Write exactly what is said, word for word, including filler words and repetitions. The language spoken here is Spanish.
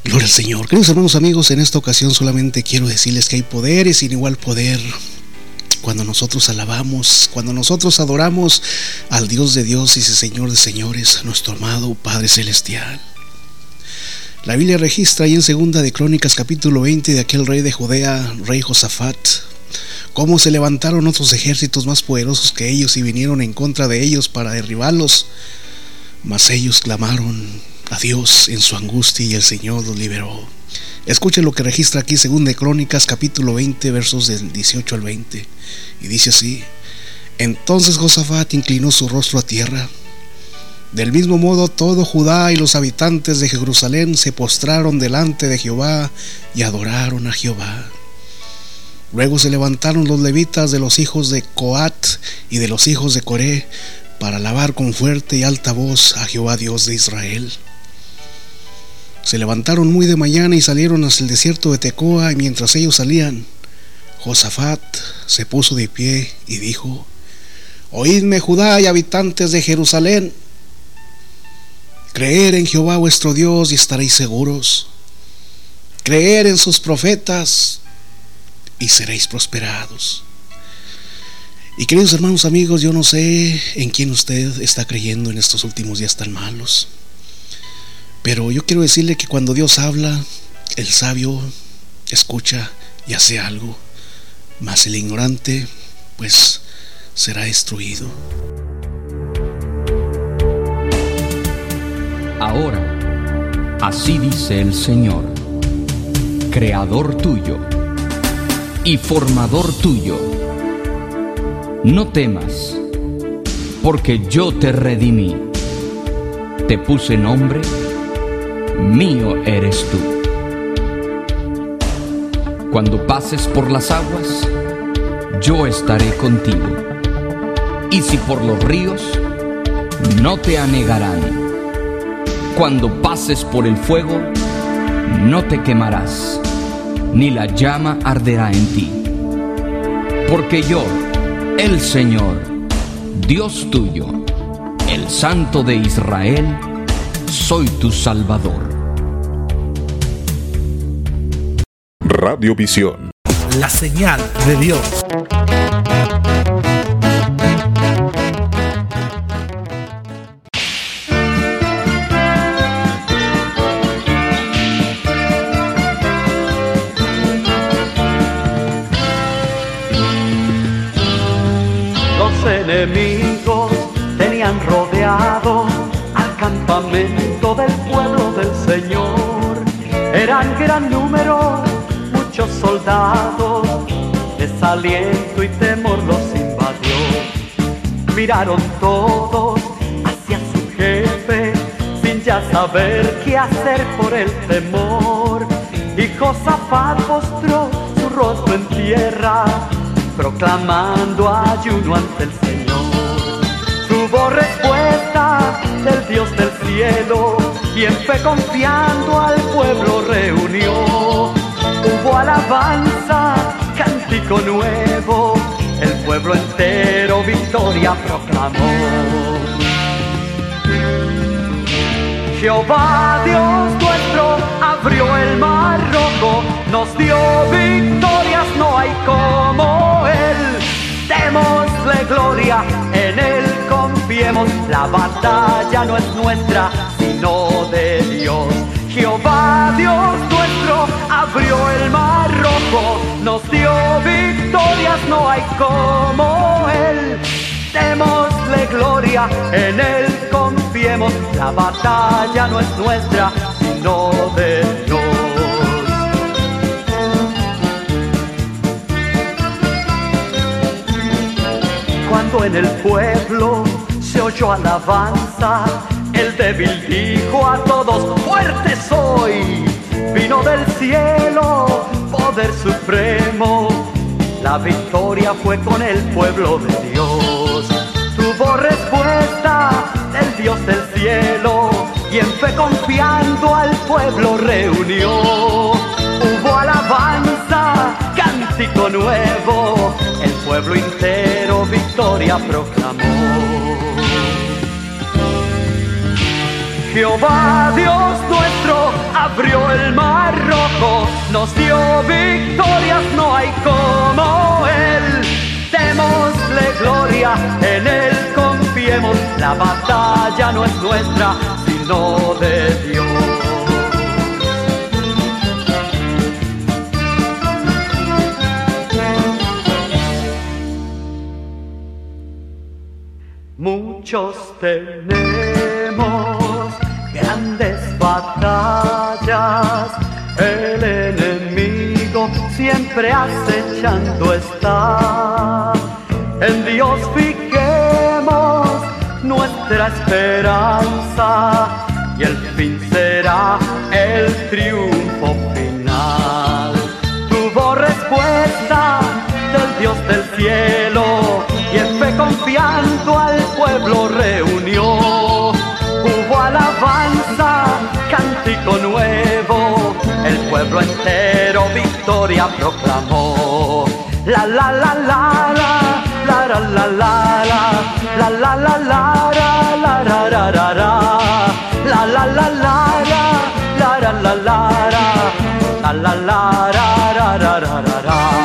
Gloria al Señor. Queridos hermanos, amigos, en esta ocasión solamente quiero decirles que hay poder y sin igual poder cuando nosotros alabamos, cuando nosotros adoramos al Dios de Dios y Señor de señores, nuestro amado Padre Celestial. La Biblia registra ahí en Segunda de Crónicas capítulo veinte de aquel rey de Judea, rey Josafat, cómo se levantaron otros ejércitos más poderosos que ellos y vinieron en contra de ellos para derribarlos, mas ellos clamaron a Dios en su angustia y el Señor los liberó. Escuchen lo que registra aquí Segunda de Crónicas capítulo veinte versos del dieciocho al veinte, y dice así: entonces Josafat inclinó su rostro a tierra. Del mismo modo todo Judá y los habitantes de Jerusalén se postraron delante de Jehová y adoraron a Jehová. Luego se levantaron los levitas de los hijos de Coat y de los hijos de Coré para alabar con fuerte y alta voz a Jehová Dios de Israel. Se levantaron muy de mañana y salieron hacia el desierto de Tecoa, y mientras ellos salían, Josafat se puso de pie y dijo: oídme, Judá y habitantes de Jerusalén, creer en Jehová vuestro Dios y estaréis seguros, creer en sus profetas y seréis prosperados. Y queridos hermanos, amigos, yo no sé en quién usted está creyendo en estos últimos días tan malos, pero yo quiero decirle que cuando Dios habla, el sabio escucha y hace algo, mas el ignorante pues será destruido. Ahora, así dice el Señor, creador tuyo y formador tuyo: no temas, porque yo te redimí, te puse nombre, mío eres tú. Cuando pases por las aguas, yo estaré contigo, y si por los ríos, no te anegarán. Cuando pases por el fuego, no te quemarás, ni la llama arderá en ti. Porque yo, el Señor, Dios tuyo, el Santo de Israel, soy tu Salvador. Radiovisión, la señal de Dios. Enemigos tenían rodeado al campamento del pueblo del Señor. Eran gran número, muchos soldados, desaliento y temor los invadió. Miraron todos hacia su jefe, sin ya saber qué hacer por el temor. Y Josafat postró su rostro en tierra, proclamando ayuno ante el Señor. Tuvo respuesta del Dios del cielo, y en fe confiando al pueblo reunió. Hubo alabanza, cántico nuevo, el pueblo entero victoria proclamó. Jehová Dios nuestro abrió el mar rojo, nos dio victorias, no hay como Él. Démosle gloria, en Él confiemos, la batalla no es nuestra, sino de Dios. Jehová Dios nuestro abrió el mar rojo, nos dio victorias, no hay como Él. Démosle gloria, en Él confiemos, la batalla no es nuestra, sino de Dios. Cuando en el pueblo se oyó alabanza, el débil dijo a todos: fuerte soy. Vino del cielo poder supremo, la victoria fue con el pueblo de Dios. Tuvo respuesta del Dios del cielo, y en fe confiando al pueblo reunió. Hubo alabanza, cántico nuevo, el pueblo entero victoria proclamó. Jehová Dios nuestro nuestro abrió el mar rojo, nos dio victorias, no hay como Él. Démosle gloria, en Él confiemos, la batalla no es nuestra, sino de Dios. Muchos tenemos grandes batallas, el enemigo siempre acechando está. En Dios fijemos nuestra esperanza y el fin será el triunfo final. Tuvo respuesta del Dios del cielo y en fe confiando al pueblo reunió. Hubo alabanza, cántico nuevo, el pueblo entero victoria proclamó. La la la la la, la la la la la, la la la la la, la la la la la, la la la la la, la la la la la, la la la la la la la.